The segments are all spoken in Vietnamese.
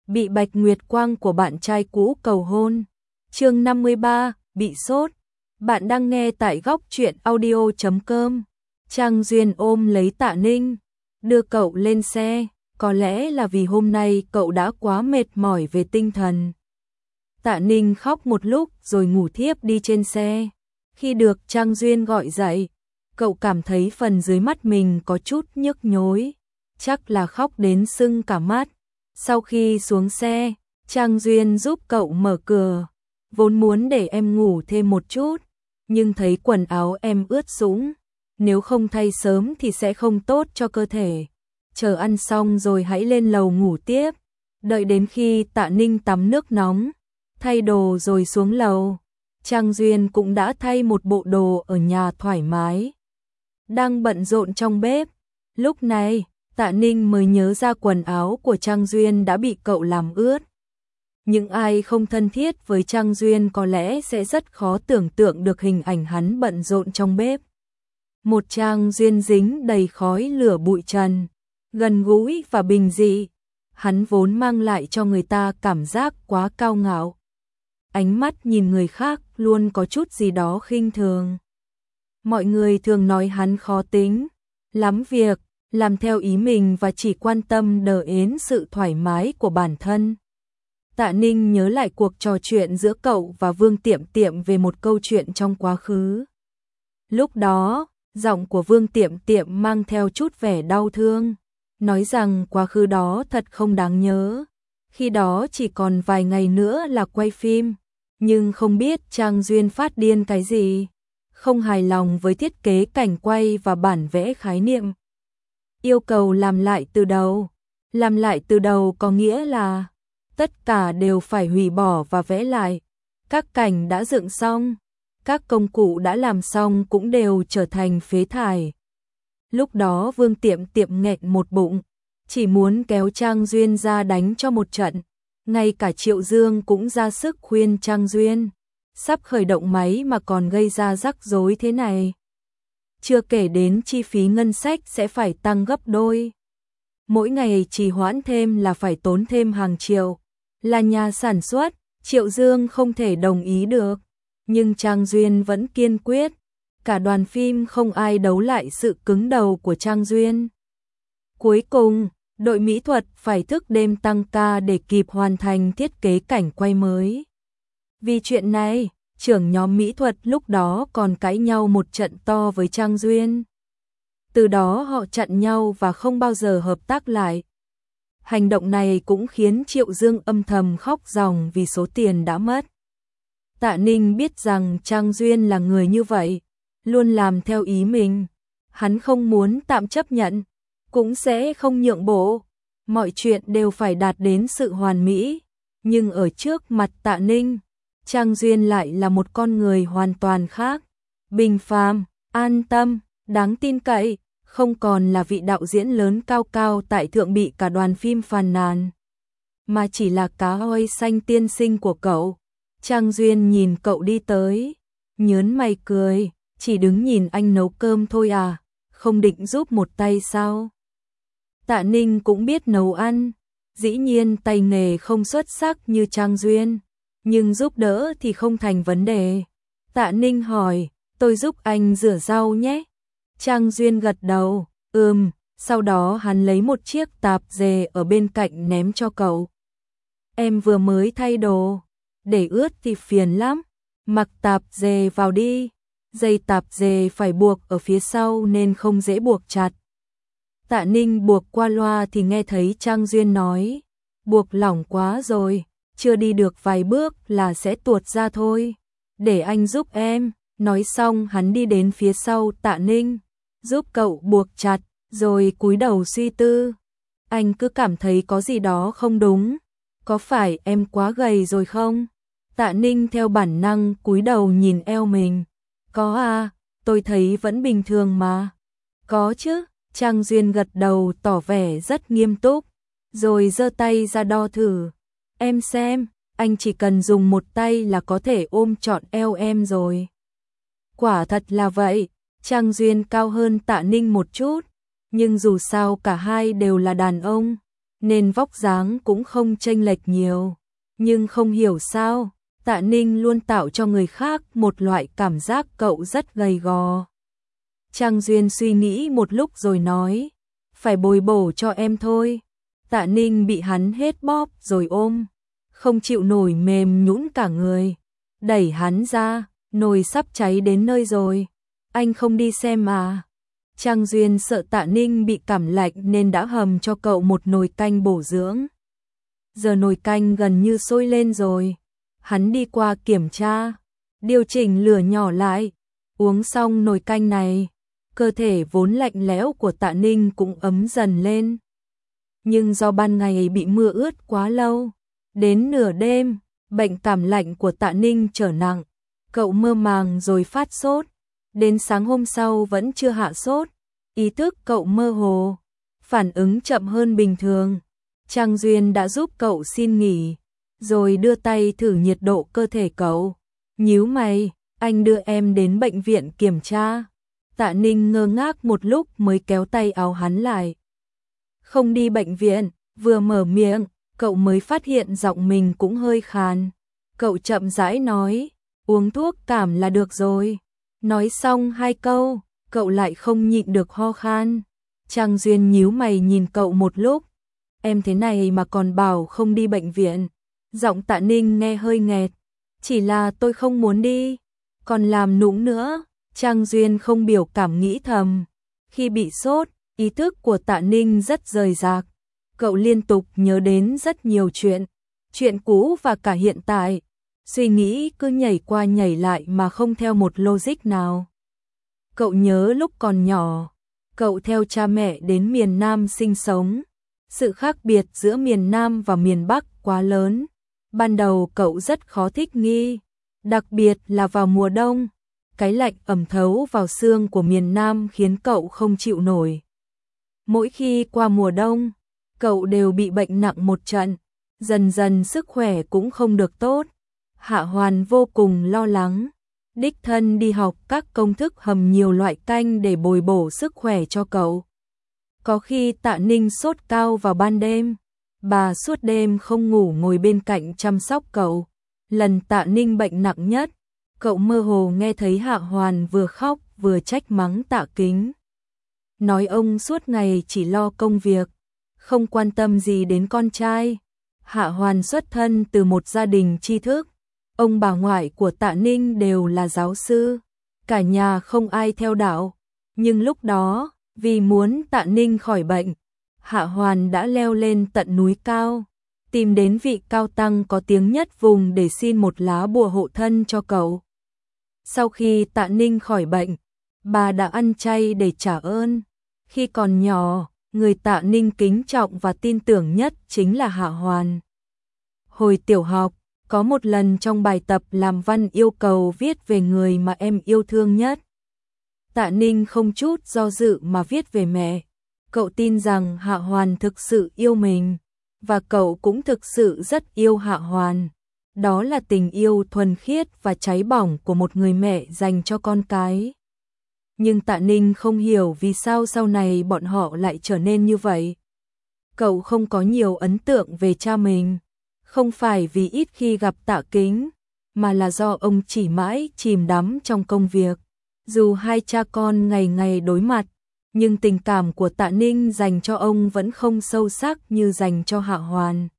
bị Bạch Nguyệt Quang của bạn trai cũ cầu hôn. Chương 53, bị sốt. Bạn đang nghe tại góc truyện audio.com. Trang Duyên ôm lấy Tạ Ninh, đưa cậu lên xe, có lẽ là vì hôm nay cậu đã quá mệt mỏi về tinh thần. Tạ Ninh khóc một lúc rồi ngủ thiếp đi trên xe. Khi được Trang Duyên gọi dậy, cậu cảm thấy phần dưới mắt mình có chút nhức nhối, chắc là khóc đến sưng cả mắt. Sau khi xuống xe, Trang Duyên giúp cậu mở cửa, vốn muốn để em ngủ thêm một chút, nhưng thấy quần áo em ướt sũng, nếu không thay sớm thì sẽ không tốt cho cơ thể. Chờ ăn xong rồi hãy lên lầu ngủ tiếp. Đợi đến khi Tạ Ninh tắm nước nóng, thay đồ rồi xuống lầu, Trang Duyên cũng đã thay một bộ đồ ở nhà thoải mái, đang bận rộn trong bếp. Lúc này, Tạ Ninh mới nhớ ra quần áo của Trang Duyên đã bị cậu làm ướt. Những ai không thân thiết với Trang Duyên có lẽ sẽ rất khó tưởng tượng được hình ảnh hắn bận rộn trong bếp. Một Trang Duyên dính đầy khói lửa bụi trần, gần gũi và bình dị. Hắn vốn mang lại cho người ta cảm giác quá cao ngạo. Ánh mắt nhìn người khác luôn có chút gì đó khinh thường. Mọi người thường nói hắn khó tính, lắm việc, làm theo ý mình và chỉ quan tâm đến sự thoải mái của bản thân. Tạ Ninh nhớ lại cuộc trò chuyện giữa cậu và Vương Tiệm Tiệm về một câu chuyện trong quá khứ. Lúc đó, giọng của Vương Tiệm Tiệm mang theo chút vẻ đau thương, nói rằng quá khứ đó thật không đáng nhớ. Khi đó chỉ còn vài ngày nữa là quay phim, nhưng không biết Trang Duyên phát điên cái gì, không hài lòng với thiết kế cảnh quay và bản vẽ khái niệm, yêu cầu làm lại từ đầu. Làm lại từ đầu có nghĩa là tất cả đều phải hủy bỏ và vẽ lại. Các cảnh đã dựng xong, các công cụ đã làm xong cũng đều trở thành phế thải. Lúc đó Vương Tiệm Tiệm nghẹn một bụng, chỉ muốn kéo Trang Duyên ra đánh cho một trận. Ngay cả Triệu Dương cũng ra sức khuyên Trang Duyên, sắp khởi động máy mà còn gây ra rắc rối thế này. Chưa kể đến chi phí ngân sách sẽ phải tăng gấp đôi. Mỗi ngày trì hoãn thêm là phải tốn thêm hàng triệu. Là nhà sản xuất, Triệu Dương không thể đồng ý được. Nhưng Trang Duyên vẫn kiên quyết. Cả đoàn phim không ai đấu lại sự cứng đầu của Trang Duyên. Cuối cùng, đội mỹ thuật phải thức đêm tăng ca để kịp hoàn thành thiết kế cảnh quay mới. Vì chuyện này, trưởng nhóm mỹ thuật lúc đó còn cãi nhau một trận to với Trang Duyên. Từ đó họ chặn nhau và không bao giờ hợp tác lại. Hành động này cũng khiến Triệu Dương âm thầm khóc ròng vì số tiền đã mất. Tạ Ninh biết rằng Trang Duyên là người như vậy, luôn làm theo ý mình. Hắn không muốn tạm chấp nhận, cũng sẽ không nhượng bộ. Mọi chuyện đều phải đạt đến sự hoàn mỹ. Nhưng ở trước mặt Tạ Ninh, Trang Duyên lại là một con người hoàn toàn khác. Bình phàm, an tâm, đáng tin cậy, không còn là vị đạo diễn lớn cao cao tại thượng bị cả đoàn phim phàn nàn, mà chỉ là cá hoi xanh tiên sinh của cậu. Trang Duyên nhìn cậu đi tới, nhớn mày cười, chỉ đứng nhìn anh nấu cơm thôi à, không định giúp một tay sao? Tạ Ninh cũng biết nấu ăn, dĩ nhiên tay nghề không xuất sắc như Trang Duyên, nhưng giúp đỡ thì không thành vấn đề. Tạ Ninh hỏi, tôi giúp anh rửa rau nhé. Trang Duyên gật đầu, sau đó hắn lấy một chiếc tạp dề ở bên cạnh ném cho cậu. Em vừa mới thay đồ, để ướt thì phiền lắm, mặc tạp dề vào đi. Dây tạp dề phải buộc ở phía sau nên không dễ buộc chặt. Tạ Ninh buộc qua loa thì nghe thấy Trang Duyên nói, buộc lỏng quá rồi, chưa đi được vài bước là sẽ tuột ra thôi. Để anh giúp em. Nói xong hắn đi đến phía sau Tạ Ninh, giúp cậu buộc chặt, rồi cúi đầu suy tư. Anh cứ cảm thấy có gì đó không đúng, có phải em quá gầy rồi không? Tạ Ninh theo bản năng cúi đầu nhìn eo mình. Có à, tôi thấy vẫn bình thường mà. Có chứ, Trang Duyên gật đầu tỏ vẻ rất nghiêm túc, rồi giơ tay ra đo thử. Em xem, anh chỉ cần dùng một tay là có thể ôm trọn eo em rồi. Quả thật là vậy, Trang Duyên cao hơn Tạ Ninh một chút, nhưng dù sao cả hai đều là đàn ông, nên vóc dáng cũng không chênh lệch nhiều. Nhưng không hiểu sao, Tạ Ninh luôn tạo cho người khác một loại cảm giác cậu rất gầy gò. Trang Duyên suy nghĩ một lúc rồi nói, phải bồi bổ cho em thôi. Tạ Ninh bị hắn hết bóp rồi ôm, không chịu nổi mềm nhũn cả người. Đẩy hắn ra, nồi sắp cháy đến nơi rồi. Anh không đi xem à? Trang Duyên sợ Tạ Ninh bị cảm lạnh nên đã hầm cho cậu một nồi canh bổ dưỡng. Giờ nồi canh gần như sôi lên rồi. Hắn đi qua kiểm tra, điều chỉnh lửa nhỏ lại. Uống xong nồi canh này, cơ thể vốn lạnh lẽo của Tạ Ninh cũng ấm dần lên. Nhưng do ban ngày bị mưa ướt quá lâu, đến nửa đêm, bệnh cảm lạnh của Tạ Ninh trở nặng. Cậu mơ màng rồi phát sốt. Đến sáng hôm sau vẫn chưa hạ sốt. Ý thức cậu mơ hồ, phản ứng chậm hơn bình thường. Trang Duyên đã giúp cậu xin nghỉ, rồi đưa tay thử nhiệt độ cơ thể cậu. Nhíu mày, anh đưa em đến bệnh viện kiểm tra. Tạ Ninh ngơ ngác một lúc mới kéo tay áo hắn lại. Không đi bệnh viện, vừa mở miệng, cậu mới phát hiện giọng mình cũng hơi khàn. Cậu chậm rãi nói, uống thuốc cảm là được rồi. Nói xong 2 câu, cậu lại không nhịn được ho khan. Trang Duyên nhíu mày nhìn cậu một lúc. Em thế này mà còn bảo không đi bệnh viện. Giọng Tạ Ninh nghe hơi nghẹt. Chỉ là tôi không muốn đi. Còn làm nũng nữa. Trang Duyên không biểu cảm nghĩ thầm. Khi bị sốt, ý thức của Tạ Ninh rất rời rạc. Cậu liên tục nhớ đến rất nhiều chuyện. Chuyện cũ và cả hiện tại. Suy nghĩ cứ nhảy qua nhảy lại mà không theo một logic nào. Cậu nhớ lúc còn nhỏ, cậu theo cha mẹ đến miền Nam sinh sống. Sự khác biệt giữa miền Nam và miền Bắc quá lớn. Ban đầu cậu rất khó thích nghi, đặc biệt là vào mùa đông. Cái lạnh ẩm thấu vào xương của miền Nam khiến cậu không chịu nổi. Mỗi khi qua mùa đông, cậu đều bị bệnh nặng một trận. Dần dần sức khỏe cũng không được tốt. Hạ Hoàn vô cùng lo lắng. Đích thân đi học các công thức hầm nhiều loại canh để bồi bổ sức khỏe cho cậu. Có khi Tạ Ninh sốt cao vào ban đêm, bà suốt đêm không ngủ ngồi bên cạnh chăm sóc cậu. Lần Tạ Ninh bệnh nặng nhất, cậu mơ hồ nghe thấy Hạ Hoàn vừa khóc vừa trách mắng Tạ Kính. Nói ông suốt ngày chỉ lo công việc, không quan tâm gì đến con trai. Hạ Hoàn xuất thân từ một gia đình tri thức. Ông bà ngoại của Tạ Ninh đều là giáo sư, cả nhà không ai theo đạo. Nhưng lúc đó, vì muốn Tạ Ninh khỏi bệnh, Hạ Hoàn đã leo lên tận núi cao, tìm đến vị cao tăng có tiếng nhất vùng để xin một lá bùa hộ thân cho cậu. Sau khi Tạ Ninh khỏi bệnh, bà đã ăn chay để trả ơn. Khi còn nhỏ, người Tạ Ninh kính trọng và tin tưởng nhất chính là Hạ Hoàn. Hồi tiểu học, có một lần trong bài tập làm văn yêu cầu viết về người mà em yêu thương nhất. Tạ Ninh không chút do dự mà viết về mẹ. Cậu tin rằng Hạ Hoàn thực sự yêu mình, và cậu cũng thực sự rất yêu Hạ Hoàn. Đó là tình yêu thuần khiết và cháy bỏng của một người mẹ dành cho con cái. Nhưng Tạ Ninh không hiểu vì sao sau này bọn họ lại trở nên như vậy. Cậu không có nhiều ấn tượng về cha mình. Không phải vì ít khi gặp Tạ Kính, mà là do ông chỉ mãi chìm đắm trong công việc. Dù hai cha con ngày ngày đối mặt, nhưng tình cảm của Tạ Ninh dành cho ông vẫn không sâu sắc như dành cho Hạ Hoàn.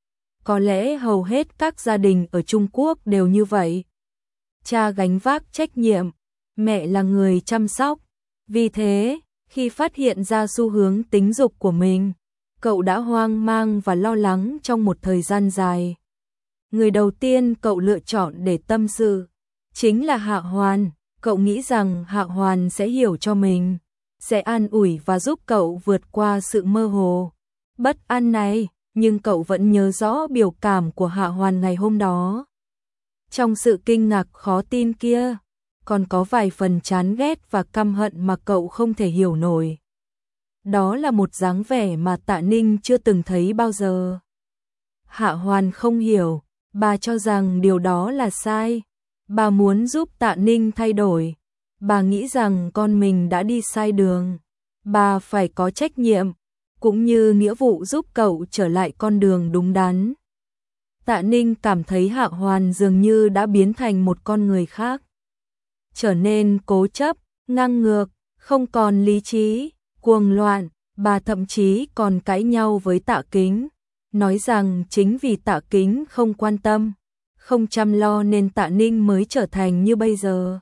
Có lẽ hầu hết các gia đình ở Trung Quốc đều như vậy. Cha gánh vác trách nhiệm, mẹ là người chăm sóc. Vì thế, khi phát hiện ra xu hướng tính dục của mình, cậu đã hoang mang và lo lắng trong một thời gian dài. Người đầu tiên cậu lựa chọn để tâm sự chính là Hạ Hoàn. Cậu nghĩ rằng Hạ Hoàn sẽ hiểu cho mình, sẽ an ủi và giúp cậu vượt qua sự mơ hồ, bất an này, nhưng cậu vẫn nhớ rõ biểu cảm của Hạ Hoàn ngày hôm đó. Trong sự kinh ngạc khó tin kia, còn có vài phần chán ghét và căm hận mà cậu không thể hiểu nổi. Đó là một dáng vẻ mà Tạ Ninh chưa từng thấy bao giờ. Hạ Hoàn không hiểu, bà cho rằng điều đó là sai. Bà muốn giúp Tạ Ninh thay đổi. Bà nghĩ rằng con mình đã đi sai đường. Bà phải có trách nhiệm. cũng như nghĩa vụ giúp cậu trở lại con đường đúng đắn. Tạ Ninh cảm thấy Hạ Hoàn dường như đã biến thành một con người khác, trở nên cố chấp, ngang ngược, không còn lý trí, cuồng loạn. Bà thậm chí còn cãi nhau với Tạ Kính, nói rằng chính vì Tạ Kính không quan tâm, không chăm lo nên Tạ Ninh mới trở thành như bây giờ.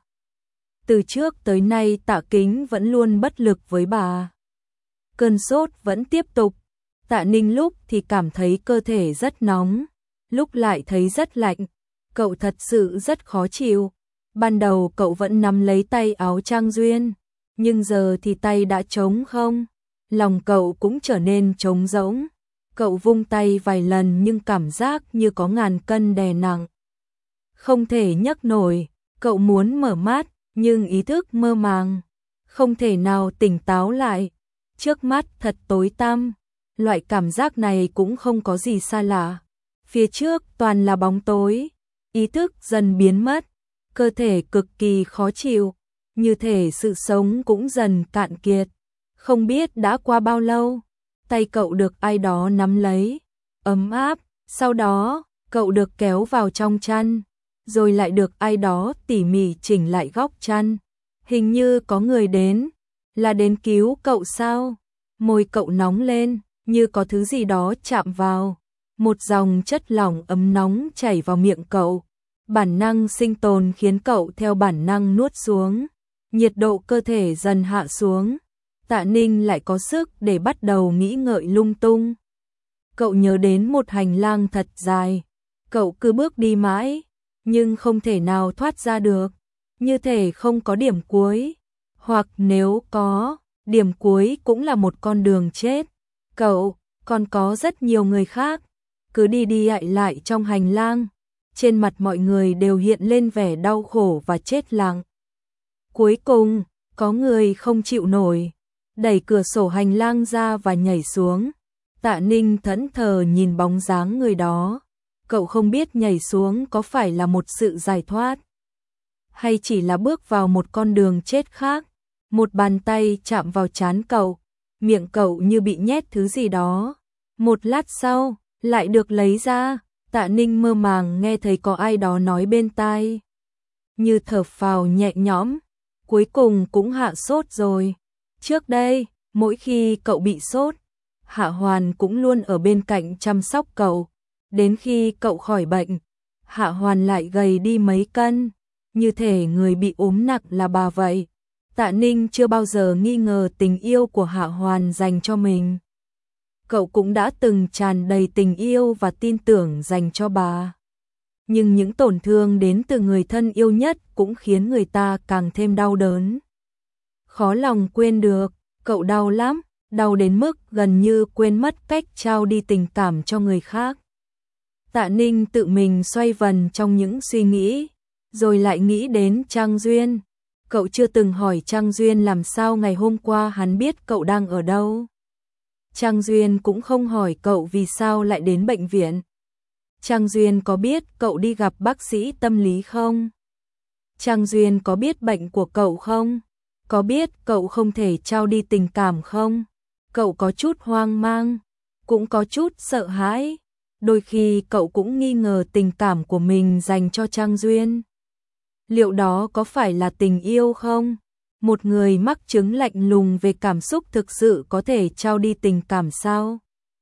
Từ trước tới nay Tạ Kính vẫn luôn bất lực với bà. Cơn sốt vẫn tiếp tục. Tạ Ninh lúc thì cảm thấy cơ thể rất nóng, lúc lại thấy rất lạnh. Cậu thật sự rất khó chịu. Ban đầu cậu vẫn nắm lấy tay áo Trang Duyên, nhưng giờ thì tay đã trống không. Lòng cậu cũng trở nên trống rỗng. Cậu vung tay vài lần nhưng cảm giác như có ngàn cân đè nặng. Không thể nhấc nổi. Cậu muốn mở mắt, nhưng ý thức mơ màng, không thể nào tỉnh táo lại. Trước mắt thật tối tăm. Loại cảm giác này cũng không có gì xa lạ. Phía trước toàn là bóng tối. Ý thức dần biến mất. Cơ thể cực kỳ khó chịu, như thể sự sống cũng dần cạn kiệt. Không biết đã qua bao lâu, tay cậu được ai đó nắm lấy, ấm áp, sau đó, cậu được kéo vào trong chăn, rồi lại được ai đó tỉ mỉ chỉnh lại góc chăn. Hình như có người đến, là đến cứu cậu sao? Môi cậu nóng lên, như có thứ gì đó chạm vào. Một dòng chất lỏng ấm nóng chảy vào miệng cậu. Bản năng sinh tồn khiến cậu theo bản năng nuốt xuống. Nhiệt độ cơ thể dần hạ xuống. Tạ Ninh lại có sức để bắt đầu nghĩ ngợi lung tung. Cậu nhớ đến một hành lang thật dài. Cậu cứ bước đi mãi, nhưng không thể nào thoát ra được. Như thể không có điểm cuối. Hoặc nếu có, điểm cuối cũng là một con đường chết. Cậu, còn có rất nhiều người khác. Cứ đi đi lại trong hành lang. Trên mặt mọi người đều hiện lên vẻ đau khổ và chết lặng. Cuối cùng, có người không chịu nổi, đẩy cửa sổ hành lang ra và nhảy xuống. Tạ Ninh thẫn thờ nhìn bóng dáng người đó. Cậu không biết nhảy xuống có phải là một sự giải thoát, hay chỉ là bước vào một con đường chết khác. Một bàn tay chạm vào trán cậu, miệng cậu như bị nhét thứ gì đó. Một lát sau, lại được lấy ra. Tạ Ninh mơ màng nghe thấy có ai đó nói bên tai, như thở phào nhẹ nhõm, cuối cùng cũng hạ sốt rồi. Trước đây, mỗi khi cậu bị sốt, Hạ Hoàn cũng luôn ở bên cạnh chăm sóc cậu. Đến khi cậu khỏi bệnh, Hạ Hoàn lại gầy đi mấy cân, như thể người bị ốm nặng là bà vậy. Tạ Ninh chưa bao giờ nghi ngờ tình yêu của Hạ Hoàn dành cho mình. Cậu cũng đã từng tràn đầy tình yêu và tin tưởng dành cho bà. Nhưng những tổn thương đến từ người thân yêu nhất cũng khiến người ta càng thêm đau đớn. Khó lòng quên được, cậu đau lắm, đau đến mức gần như quên mất cách trao đi tình cảm cho người khác. Tạ Ninh tự mình xoay vần trong những suy nghĩ, rồi lại nghĩ đến Trang Duyên. Cậu chưa từng hỏi Trang Duyên làm sao ngày hôm qua hắn biết cậu đang ở đâu. Trang Duyên cũng không hỏi cậu vì sao lại đến bệnh viện. Trang Duyên có biết cậu đi gặp bác sĩ tâm lý không? Trang Duyên có biết bệnh của cậu không? Có biết cậu không thể trao đi tình cảm không? Cậu có chút hoang mang, cũng có chút sợ hãi. Đôi khi cậu cũng nghi ngờ tình cảm của mình dành cho Trang Duyên. Liệu đó có phải là tình yêu không? Một người mắc chứng lạnh lùng về cảm xúc thực sự có thể trao đi tình cảm sao?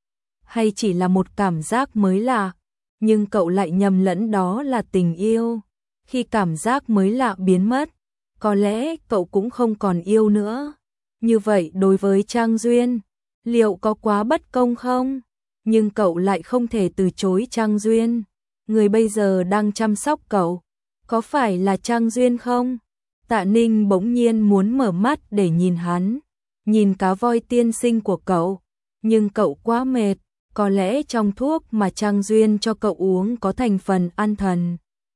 Hay chỉ là một cảm giác mới lạ, nhưng cậu lại nhầm lẫn đó là tình yêu. Khi cảm giác mới lạ biến mất, có lẽ cậu cũng không còn yêu nữa. Như vậy đối với Trang Duyên, liệu có quá bất công không? Nhưng cậu lại không thể từ chối Trang Duyên. Người bây giờ đang chăm sóc cậu, có phải là Trang Duyên không? Tạ Ninh bỗng nhiên muốn mở mắt để nhìn hắn, nhìn cá voi tiên sinh của cậu. Nhưng cậu quá mệt, có lẽ trong thuốc mà Trang Duyên cho cậu uống có thành phần an thần.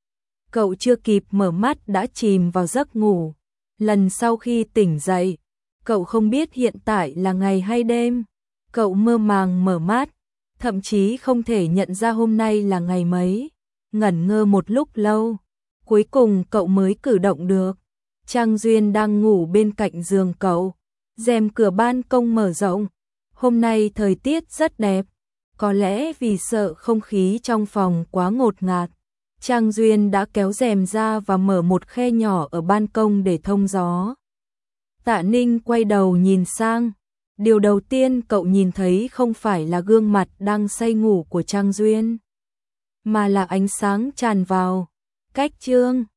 Cậu chưa kịp mở mắt đã chìm vào giấc ngủ. Lần sau khi tỉnh dậy, cậu không biết hiện tại là ngày hay đêm. Cậu mơ màng mở mắt, thậm chí không thể nhận ra hôm nay là ngày mấy. Ngẩn ngơ một lúc lâu, cuối cùng cậu mới cử động được. Trang Duyên đang ngủ bên cạnh giường cậu, rèm cửa ban công mở rộng. Hôm nay thời tiết rất đẹp, có lẽ vì sợ không khí trong phòng quá ngột ngạt, Trang Duyên đã kéo rèm ra và mở một khe nhỏ ở ban công để thông gió. Tạ Ninh quay đầu nhìn sang, điều đầu tiên cậu nhìn thấy không phải là gương mặt đang say ngủ của Trang Duyên, mà là ánh sáng tràn vào. Cách Trương